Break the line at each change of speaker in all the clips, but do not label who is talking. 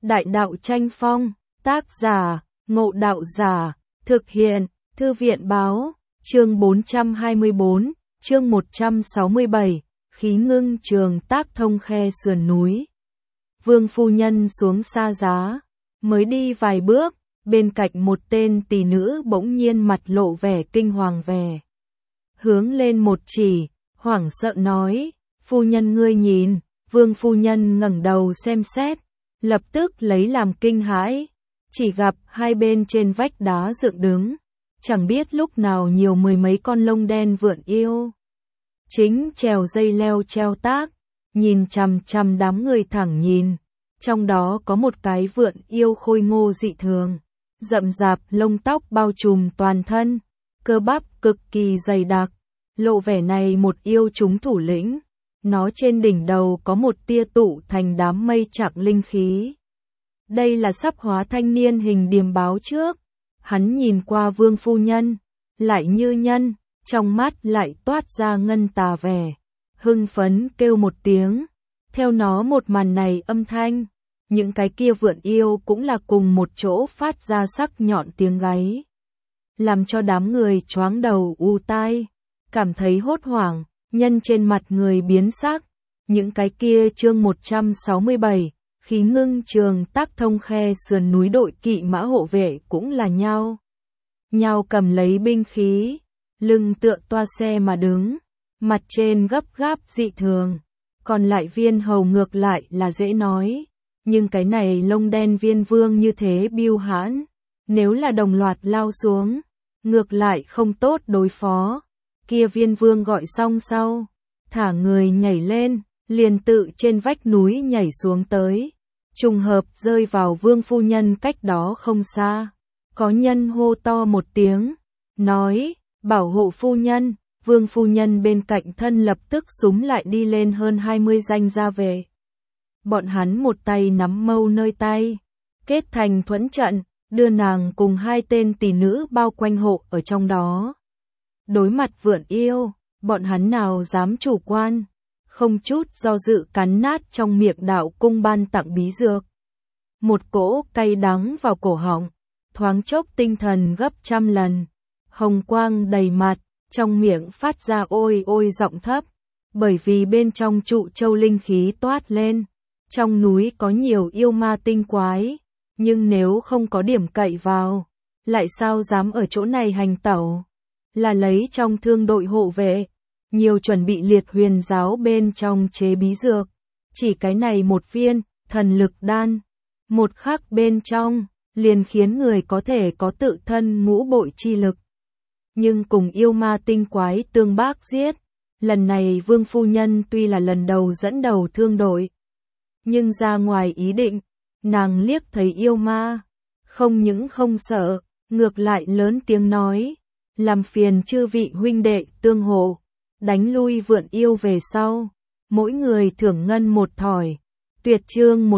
Đại đạo tranh phong, tác giả, Ngộ Đạo Giả, thực hiện, Thư viện báo, chương 424, chương 167, khí ngưng trường tác thông khe sườn núi. Vương phu nhân xuống xa giá, mới đi vài bước, bên cạnh một tên tỷ nữ bỗng nhiên mặt lộ vẻ kinh hoàng vẻ. Hướng lên một chỉ, hoảng sợ nói, phu nhân ngươi nhìn, Vương phu nhân ngẩng đầu xem xét, lập tức lấy làm kinh hãi, chỉ gặp hai bên trên vách đá dựng đứng, chẳng biết lúc nào nhiều mười mấy con lông đen vượn yêu. Chính trèo dây leo treo tác, nhìn chằm chằm đám người thẳng nhìn, trong đó có một cái vượn yêu khôi ngô dị thường, rậm rạp lông tóc bao trùm toàn thân, cơ bắp cực kỳ dày đặc, lộ vẻ này một yêu chúng thủ lĩnh. Nó trên đỉnh đầu có một tia tụ thành đám mây chạc linh khí. Đây là sắp hóa thanh niên hình điềm báo trước. Hắn nhìn qua Vương phu nhân, lại như nhân, trong mắt lại toát ra ngân tà vẻ. Hưng phấn kêu một tiếng. Theo nó một màn này âm thanh, những cái kia vượn yêu cũng là cùng một chỗ phát ra sắc nhọn tiếng gáy. Làm cho đám người choáng đầu u tai, cảm thấy hốt hoảng. Nhân trên mặt người biến sắc, những cái kia chương 167, khí ngưng trường tác thông khe sườn núi đội kỵ mã hộ vệ cũng là nhau. Nhau cầm lấy binh khí, lưng tựa toa xe mà đứng, mặt trên gấp gáp dị thường, còn lại viên hầu ngược lại là dễ nói, nhưng cái này lông đen viên vương như thế biêu hãn, nếu là đồng loạt lao xuống, ngược lại không tốt đối phó. Kia viên vương gọi xong sau, thả người nhảy lên, liền tự trên vách núi nhảy xuống tới, trùng hợp rơi vào Vương phu nhân cách đó không xa. Có nhân hô to một tiếng, nói, bảo hộ phu nhân. Vương phu nhân bên cạnh thân lập tức súm lại đi lên hơn 20 danh gia vệ. Bọn hắn một tay nắm mâu nơi tay, kết thành thuẫn trận, đưa nàng cùng hai tên tỷ nữ bao quanh hộ ở trong đó. Đối mặt vượn yêu, bọn hắn nào dám chủ quan, không chút do dự cắn nát trong miệng đạo cung ban tặng bí dược. Một cỗ cay đắng vào cổ họng, thoáng chốc tinh thần gấp trăm lần, hồng quang đầy mặt, trong miệng phát ra ôi ôi giọng thấp, bởi vì bên trong trụ châu linh khí toát lên. Trong núi có nhiều yêu ma tinh quái, nhưng nếu không có điểm cậy vào, lại sao dám ở chỗ này hành tẩu. Là lấy trong thương đội hộ vệ, nhiều chuẩn bị liệt huyền giáo bên trong chế bí dược, chỉ cái này một viên, thần lực đan, một khắc bên trong, liền khiến người có thể có tự thân ngũ bội chi lực. Nhưng cùng yêu ma tinh quái tương bác giết, lần này Vương phu nhân tuy là lần đầu dẫn đầu thương đội, nhưng ra ngoài ý định, nàng liếc thấy yêu ma, không những không sợ, ngược lại lớn tiếng nói. Làm phiền chư vị huynh đệ tương hộ, đánh lui vượn yêu về sau, mỗi người thưởng ngân một thỏi. Tuyệt chương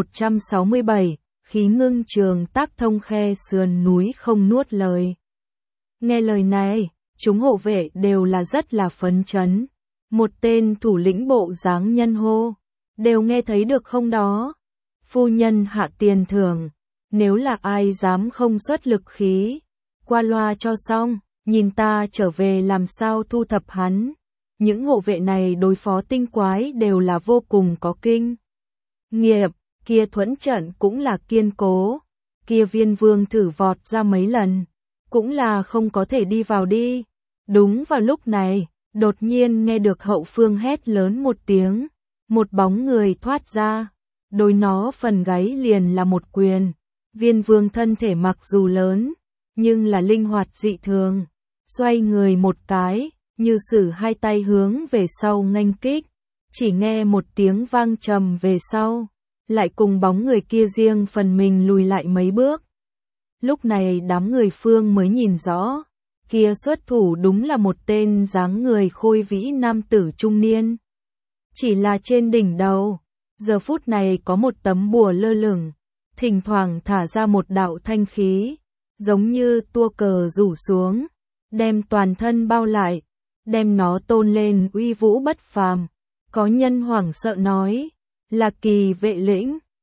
167, khí ngưng trường tác thông khe sườn núi không nuốt lời. Nghe lời này, chúng hộ vệ đều là rất là phấn chấn. Một tên thủ lĩnh bộ dáng nhân hô, đều nghe thấy được không đó? Phu nhân hạ tiền thưởng, nếu là ai dám không xuất lực khí, qua loa cho xong. Nhìn ta trở về làm sao thu thập hắn. Những hộ vệ này đối phó tinh quái đều là vô cùng có kinh nghiệm, kia thuẫn trận cũng là kiên cố. Kia viên vương thử vọt ra mấy lần, cũng là không có thể đi vào đi. Đúng vào lúc này, đột nhiên nghe được hậu phương hét lớn một tiếng, một bóng người thoát ra, đối nó phần gáy liền là một quyền. Viên vương thân thể mặc dù lớn, nhưng là linh hoạt dị thường. Xoay người một cái, như sử hai tay hướng về sau nghênh kích, chỉ nghe một tiếng vang trầm về sau, lại cùng bóng người kia riêng phần mình lùi lại mấy bước. Lúc này đám người phương mới nhìn rõ, kia xuất thủ đúng là một tên dáng người khôi vĩ nam tử trung niên. Chỉ là trên đỉnh đầu, giờ phút này có một tấm bùa lơ lửng, thỉnh thoảng thả ra một đạo thanh khí, giống như tua cờ rủ xuống. Đem toàn thân bao lại, đem nó tôn lên uy vũ bất phàm. Có nhân hoảng sợ nói, là kỳ vệ lĩnh,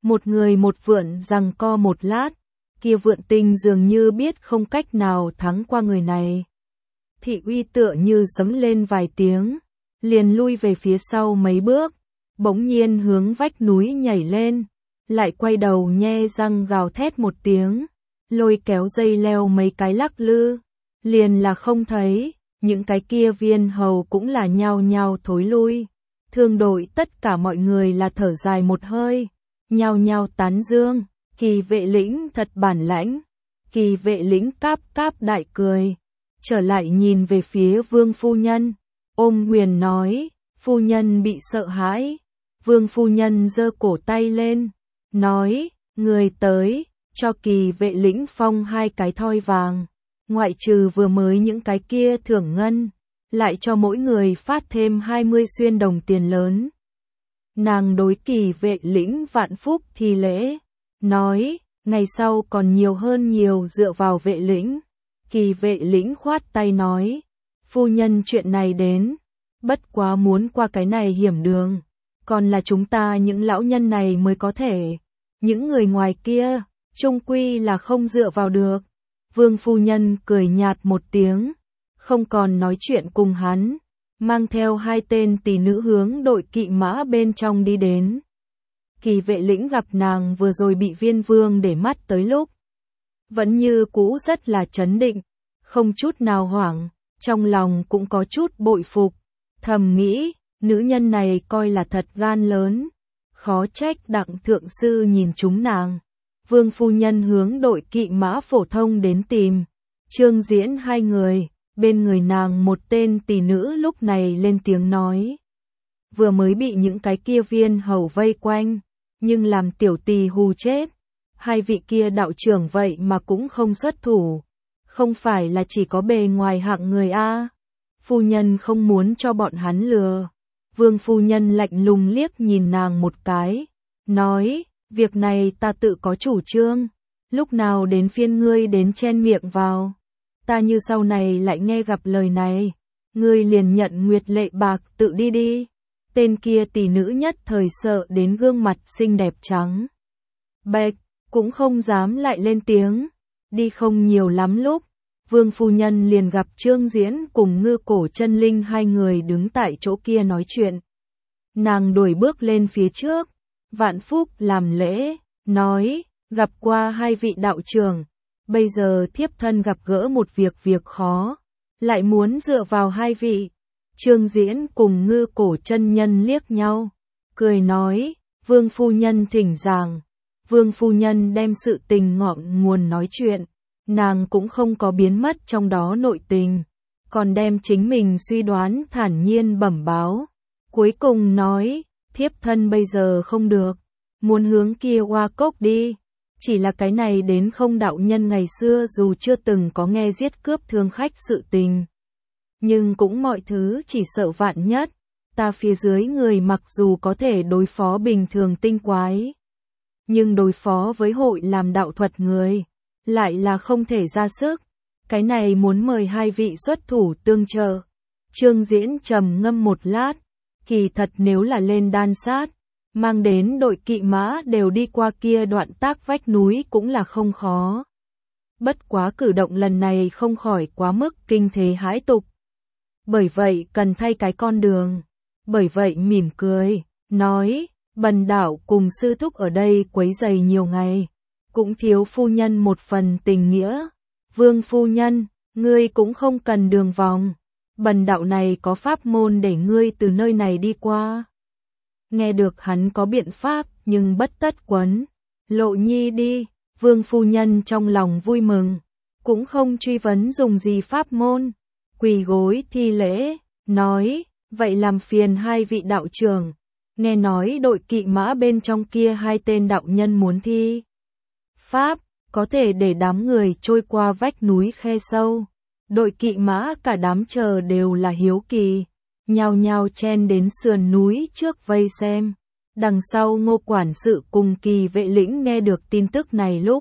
Một người một vượn giằng co một lát, kia vượn tinh dường như biết không cách nào thắng qua người này. Thị uy tựa như giấm lên vài tiếng, liền lui về phía sau mấy bước, bỗng nhiên hướng vách núi nhảy lên, lại quay đầu nhe răng gào thét một tiếng, lôi kéo dây leo mấy cái lắc lư, liền là không thấy, những cái kia viên hầu cũng là nhao nhao thối lui. Thương đội tất cả mọi người là thở dài một hơi, nhao nhao tán dương, Kỳ Vệ Lĩnh thật bản lãnh. Kỳ Vệ Lĩnh cáp cáp đại cười, trở lại nhìn về phía Vương phu nhân, ôm quyền nói, phu nhân bị sợ hãi. Vương phu nhân giơ cổ tay lên, nói, người tới, cho Kỳ Vệ Lĩnh phong 2 cái thoi vàng, ngoại trừ vừa mới những cái kia thưởng ngân, lại cho mỗi người phát thêm 20 xuyên đồng tiền lớn. Nàng đối Kỳ Vệ Lĩnh vạn phúc thi lễ, nói, ngày sau còn nhiều hơn nhiều dựa vào Vệ Lĩnh. Kỳ Vệ Lĩnh khoát tay nói, phu nhân chuyện này đến, bất quá muốn qua cái này hiểm đường, còn là chúng ta những lão nhân này mới có thể, những người ngoài kia, chung quy là không dựa vào được. Vương phu nhân cười nhạt một tiếng, không còn nói chuyện cùng hắn, mang theo 2 tên tỷ nữ hướng đội kỵ mã bên trong đi đến. Kỳ Vệ Lĩnh gặp nàng vừa rồi bị Viên Vương để mắt tới lúc, vẫn như cũ rất là trấn định, không chút nào hoảng, trong lòng cũng có chút bội phục, thầm nghĩ, nữ nhân này coi là thật gan lớn, khó trách Đặng thượng sư nhìn chúng nàng. Vương phu nhân hướng đội kỵ mã phổ thông đến tìm Trương Diễn 2 người, bên người nàng một tên tỷ nữ lúc này lên tiếng nói, vừa mới bị những cái kia viên hầu vây quanh, nhưng làm tiểu tỳ hù chết. 2 vị kia đạo trưởng vậy mà cũng không xuất thủ, không phải là chỉ có bề ngoài hạng người a? Phu nhân không muốn cho bọn hắn lừa. Vương phu nhân lạnh lùng liếc nhìn nàng một cái, nói, việc này ta tự có chủ trương, lúc nào đến phiên ngươi đến chen miệng vào. Ta như sau này lại nghe gặp lời này, ngươi liền nhận nguyệt lệ bạc tự đi đi. Tên kia tỷ nữ nhất thời sợ đến gương mặt xinh đẹp trắng bệch, cũng không dám lại lên tiếng. Đi không nhiều lắm lúc, Vương phu nhân liền gặp Trương Diễn cùng Ngư Cổ Chân Linh 2 người đứng tại chỗ kia nói chuyện. Nàng đuổi bước lên phía trước, vạn phúc làm lễ, nói, gặp qua 2 vị đạo trưởng, bây giờ thiếp thân gặp gỡ một việc khó, lại muốn dựa vào 2 vị. Trương Diễn cùng Ngư Cổ chân nhân liếc nhau, cười nói, Vương phu nhân thỉnh giảng. Vương phu nhân đem sự tình ngọn nguồn nói chuyện, nàng cũng không có biến mất trong đó nội tình, còn đem chính mình suy đoán thản nhiên bẩm báo. Cuối cùng nói, thiếp thân bây giờ không được, muốn hướng kia Hoa Cốc đi, chỉ là cái này đến không đạo nhân ngày xưa dù chưa từng có nghe giết cướp thương khách sự tình. Nhưng cũng mọi thứ chỉ sợ vạn nhất, ta phía dưới người mặc dù có thể đối phó bình thường tinh quái, nhưng đối phó với hội làm đạo thuật người, lại là không thể ra sức, cái này muốn mời 2 vị xuất thủ tương trợ. Trương Diễn trầm ngâm một lát, kỳ thật nếu là lên đan sát, mang đến đội kỵ mã đều đi qua kia đoạn tác vách núi cũng là không khó. Bất quá cử động lần này không khỏi quá mức kinh thế hãi tục. Bởi vậy cần thay cái con đường. Bởi vậy mỉm cười, nói, bần đạo cùng sư thúc ở đây quấy rầy nhiều ngày, cũng thiếu phu nhân một phần tình nghĩa. Vương phu nhân, ngươi cũng không cần đường vòng, bần đạo này có pháp môn để ngươi từ nơi này đi qua. Nghe được hắn có biện pháp, nhưng bất tất quấn Lộ Nhi đi. Vương phu nhân trong lòng vui mừng, cũng không truy vấn dùng gì pháp môn, quỳ gối thi lễ, nói, vậy làm phiền 2 vị đạo trưởng, nghe nói đội kỵ mã bên trong kia 2 tên đạo nhân muốn thi pháp, có thể để đám người trôi qua vách núi khe sâu. Đội kỵ mã cả đám chờ đều là hiếu kỳ, nhao nhao chen đến sườn núi trước vây xem. Đằng sau Ngô quản sự cùng Kỳ Vệ Lĩnh nghe được tin tức này lúc,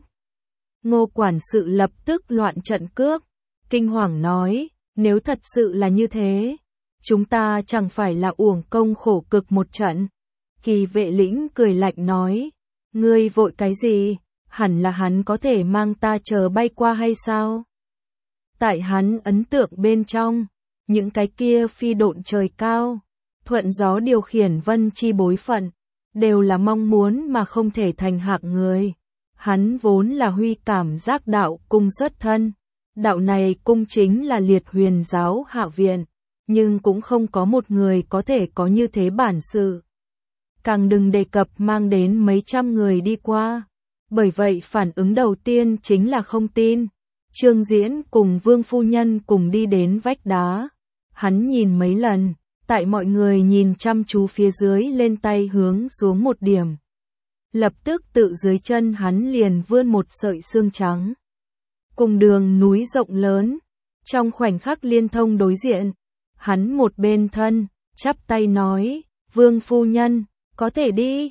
Ngô quản sự lập tức loạn trận cước, kinh hoàng nói, nếu thật sự là như thế, chúng ta chẳng phải là uổng công khổ cực một trận. Kỳ Vệ Lĩnh cười lạnh nói, Ngươi vội cái gì? Hẳn là hắn có thể mang ta chờ bay qua hay sao? Tại hắn ấn tượng bên trong, những cái kia phi độn trời cao, thuận gió điều khiển vân chi bối phận, đều là mong muốn mà không thể thành hạng người. Hắn vốn là huy cảm giác đạo cung xuất thân, đạo này cung chính là Liệt Huyền giáo hạ viện, nhưng cũng không có một người có thể có như thế bản sự. Càng đừng đề cập mang đến mấy trăm người đi qua. Bởi vậy phản ứng đầu tiên chính là không tin. Trương Diễn cùng Vương phu nhân cùng đi đến vách đá. Hắn nhìn mấy lần, tại mọi người nhìn chăm chú phía dưới lên tay hướng xuống một điểm. Lập tức tự dưới chân hắn liền vươn một sợi xương trắng. Cùng đường núi rộng lớn, trong khoảnh khắc liên thông đối diện, hắn một bên thân, chắp tay nói, Vương phu nhân, có thể đi,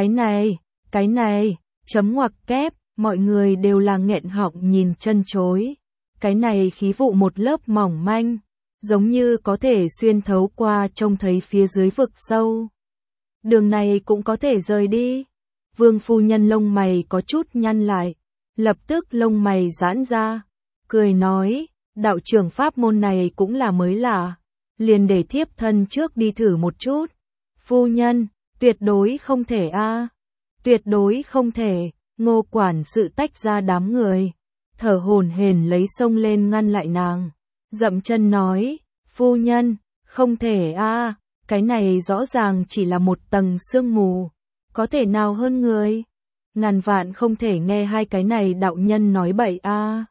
cái này, chấm ngoặc kép, mọi người đều là nghẹn họng nhìn chân chối. Cái này khí vụ một lớp mỏng manh, giống như có thể xuyên thấu qua trông thấy phía dưới vực sâu. Đường này cũng có thể rời đi. Vương phu nhân lông mày có chút nhăn lại, lập tức lông mày giãn ra, cười nói, đạo trưởng pháp môn này cũng là mới lạ, liền để thiếp thân trước đi thử một chút. Phu nhân, tuyệt đối không thể a, tuyệt đối không thể. Ngô quản sự tách ra đám người, thở hổn hển lấy xông lên ngăn lại nàng, dậm chân nói, phu nhân, không thể a, cái này rõ ràng chỉ là một tầng sương mù, có thể nào hơn người? Ngàn vạn không thể nghe hai cái này đạo nhân nói bậy a.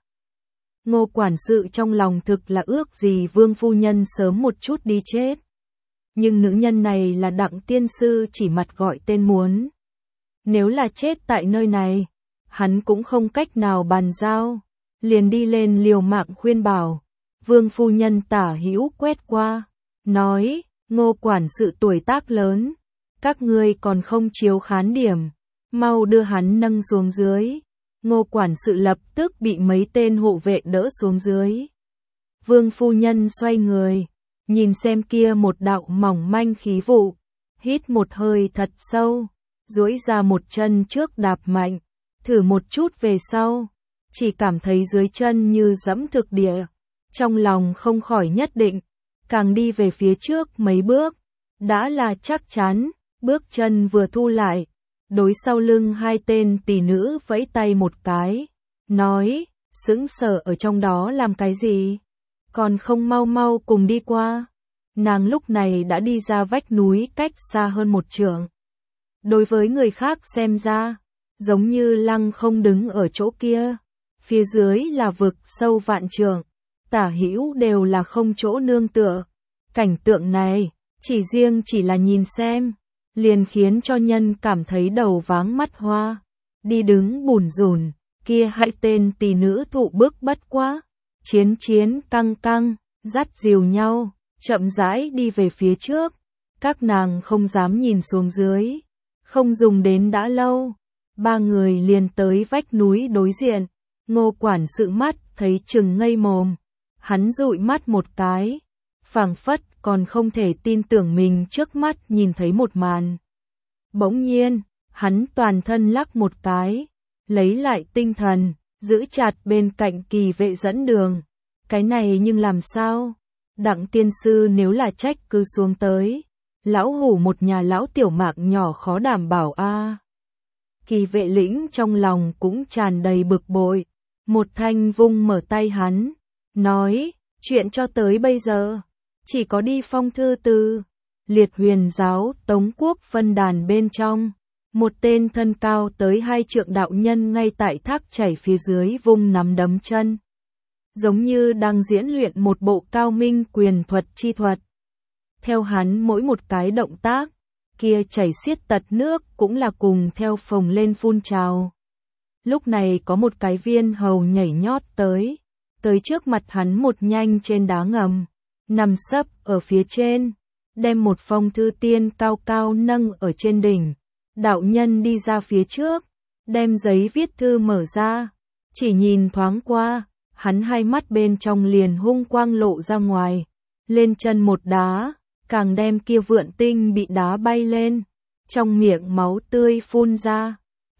Ngô quản sự trong lòng thực là ước gì Vương phu nhân sớm một chút đi chết. Nhưng nữ nhân này là Đặng tiên sư chỉ mặt gọi tên muốn. Nếu là chết tại nơi này, hắn cũng không cách nào bàn giao, liền đi lên liều mạng khuyên bảo. Vương phu nhân tả hữu quét qua, nói, Ngô quản sự tuổi tác lớn, các ngươi còn không chiếu khán điểm, mau đưa hắn nâng xuống dưới. Ngô quản sự lập tức bị mấy tên hộ vệ đỡ xuống dưới. Vương phu nhân xoay người, nhìn xem kia một đạo mỏng manh khí vụ, hít một hơi thật sâu, duỗi ra một chân trước đạp mạnh, thử một chút về sau, chỉ cảm thấy dưới chân như dẫm thực địa, trong lòng không khỏi nhất định, càng đi về phía trước mấy bước, đã là chắc chắn, bước chân vừa thu lại, đối sau lưng hai tên tỷ nữ vẫy tay một cái, nói, sững sờ ở trong đó làm cái gì, còn không mau mau cùng đi qua. Nàng lúc này đã đi ra vách núi cách xa hơn một trượng. Đối với người khác xem ra, giống như lăng không đứng ở chỗ kia, phía dưới là vực sâu vạn trượng, tả hữu đều là không chỗ nương tựa. Cảnh tượng này, chỉ là nhìn xem, liền khiến cho nhân cảm thấy đầu váng mắt hoa, đi đứng bủn rủn, kia hai tên tỷ nữ thụ bước bất quá, chiến căng, dắt dìu nhau, chậm rãi đi về phía trước, các nàng không dám nhìn xuống dưới, không dùng đến đã lâu, ba người liền tới vách núi đối diện, Ngô quản sự mắt thấy chừng ngây mồm, hắn dụi mắt một cái, phảng phất còn không thể tin tưởng mình trước mắt nhìn thấy một màn. Bỗng nhiên, hắn toàn thân lắc một cái, lấy lại tinh thần, giữ chặt bên cạnh kỳ vệ dẫn đường. Cái này nhưng làm sao? Đặng tiên sư nếu là trách cứ xuống tới, lão hủ một nhà lão tiểu mạc nhỏ khó đảm bảo a. Kỳ vệ lĩnh trong lòng cũng tràn đầy bực bội, một thanh vung mở tay hắn, nói, chuyện cho tới bây giờ, chỉ có đi phong thư từ Liệt Huyền giáo Tống Quốc phân đàn bên trong, một tên thân cao tới 2 trượng đạo nhân ngay tại thác chảy phía dưới vung nắm đấm chân, giống như đang diễn luyện một bộ cao minh quyền thuật chi thuật. Theo hắn mỗi một cái động tác, kia chảy xiết tật nước cũng là cùng theo phồng lên phun trào. Lúc này có một cái viên hầu nhảy nhót tới trước mặt hắn một nhanh trên đá ngầm, nằm sấp ở phía trên, đem một phong thư tiên cao cao nâng ở trên đỉnh. Đạo nhân đi ra phía trước, đem giấy viết thư mở ra, chỉ nhìn thoáng qua, hắn hai mắt bên trong liền hung quang lộ ra ngoài, lên chân một đá, càng đem kia vượn tinh bị đá bay lên, trong miệng máu tươi phun ra,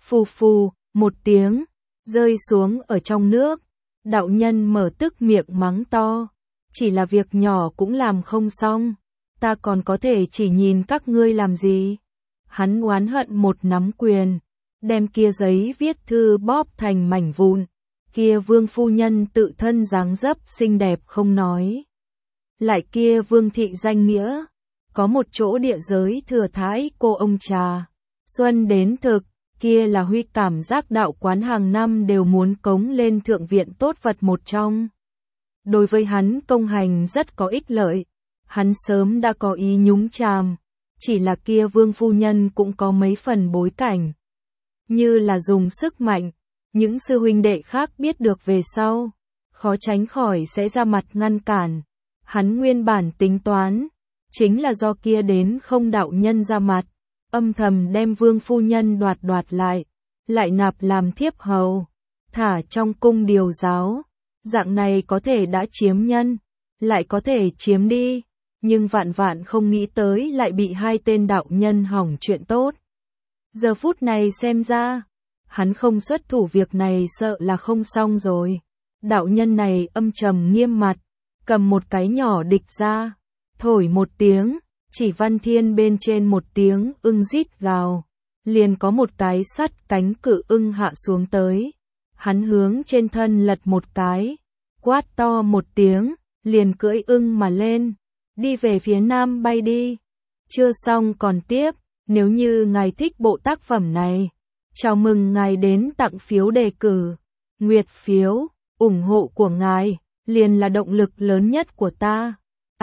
phù phù, một tiếng, rơi xuống ở trong nước. Đạo nhân mở tức miệng mắng to, chỉ là việc nhỏ cũng làm không xong, ta còn có thể chỉ nhìn các ngươi làm gì. Hắn oán hận một nắm quyền, đem kia giấy viết thư bóp thành mảnh vụn. Kia vương phu nhân tự thân dáng dấp xinh đẹp không nói, lại kia vương thị danh nghĩa, có một chỗ địa giới thừa thái cô ông trà. Xuân đến thực, kia là Huy cảm giác đạo quán hàng năm đều muốn cống lên thượng viện tốt vật một trong. Đối với hắn công hành rất có ích lợi, hắn sớm đã có ý nhúng chàm, chỉ là kia vương phu nhân cũng có mấy phần bối cảnh. Như là dùng sức mạnh, những sư huynh đệ khác biết được về sau, khó tránh khỏi sẽ ra mặt ngăn cản. Hắn nguyên bản tính toán, chính là do kia đến không đạo nhân ra mặt, âm thầm đem vương phu nhân đoạt lại nạp làm thiếp hầu, thả trong cung điều giáo. Dạng này có thể đã chiếm nhân, lại có thể chiếm đi, nhưng vạn vạn không nghĩ tới lại bị hai tên đạo nhân hỏng chuyện tốt. Giờ phút này xem ra, hắn không xuất thủ việc này sợ là không xong rồi. Đạo nhân này âm trầm nghiêm mặt, cầm một cái nhỏ địch ra, thổi một tiếng, chỉ văn thiên bên trên một tiếng ưng rít gào, liền có một cái sắt cánh cự ưng hạ xuống tới. Hắn hướng trên thân lật một cái, quát to một tiếng, liền cưỡi ưng mà lên, đi về phía nam bay đi. Chưa xong còn tiếp, nếu như ngài thích bộ tác phẩm này, chào mừng ngài đến tặng phiếu đề cử, nguyệt phiếu, ủng hộ của ngài, liền là động lực lớn nhất của ta.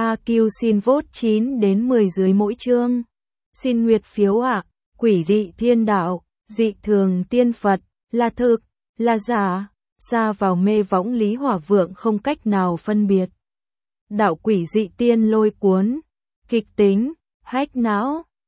AQ xin vote 9 đến 10 dưới mỗi chương. Xin nguyệt phiếu ạ. Quỷ dị thiên đạo, dị thường tiên Phật, là thực, là giả, xa vào mê võng Lý Hỏa Vượng không cách nào phân biệt. Đạo quỷ dị tiên lôi cuốn, kịch tính, hack não.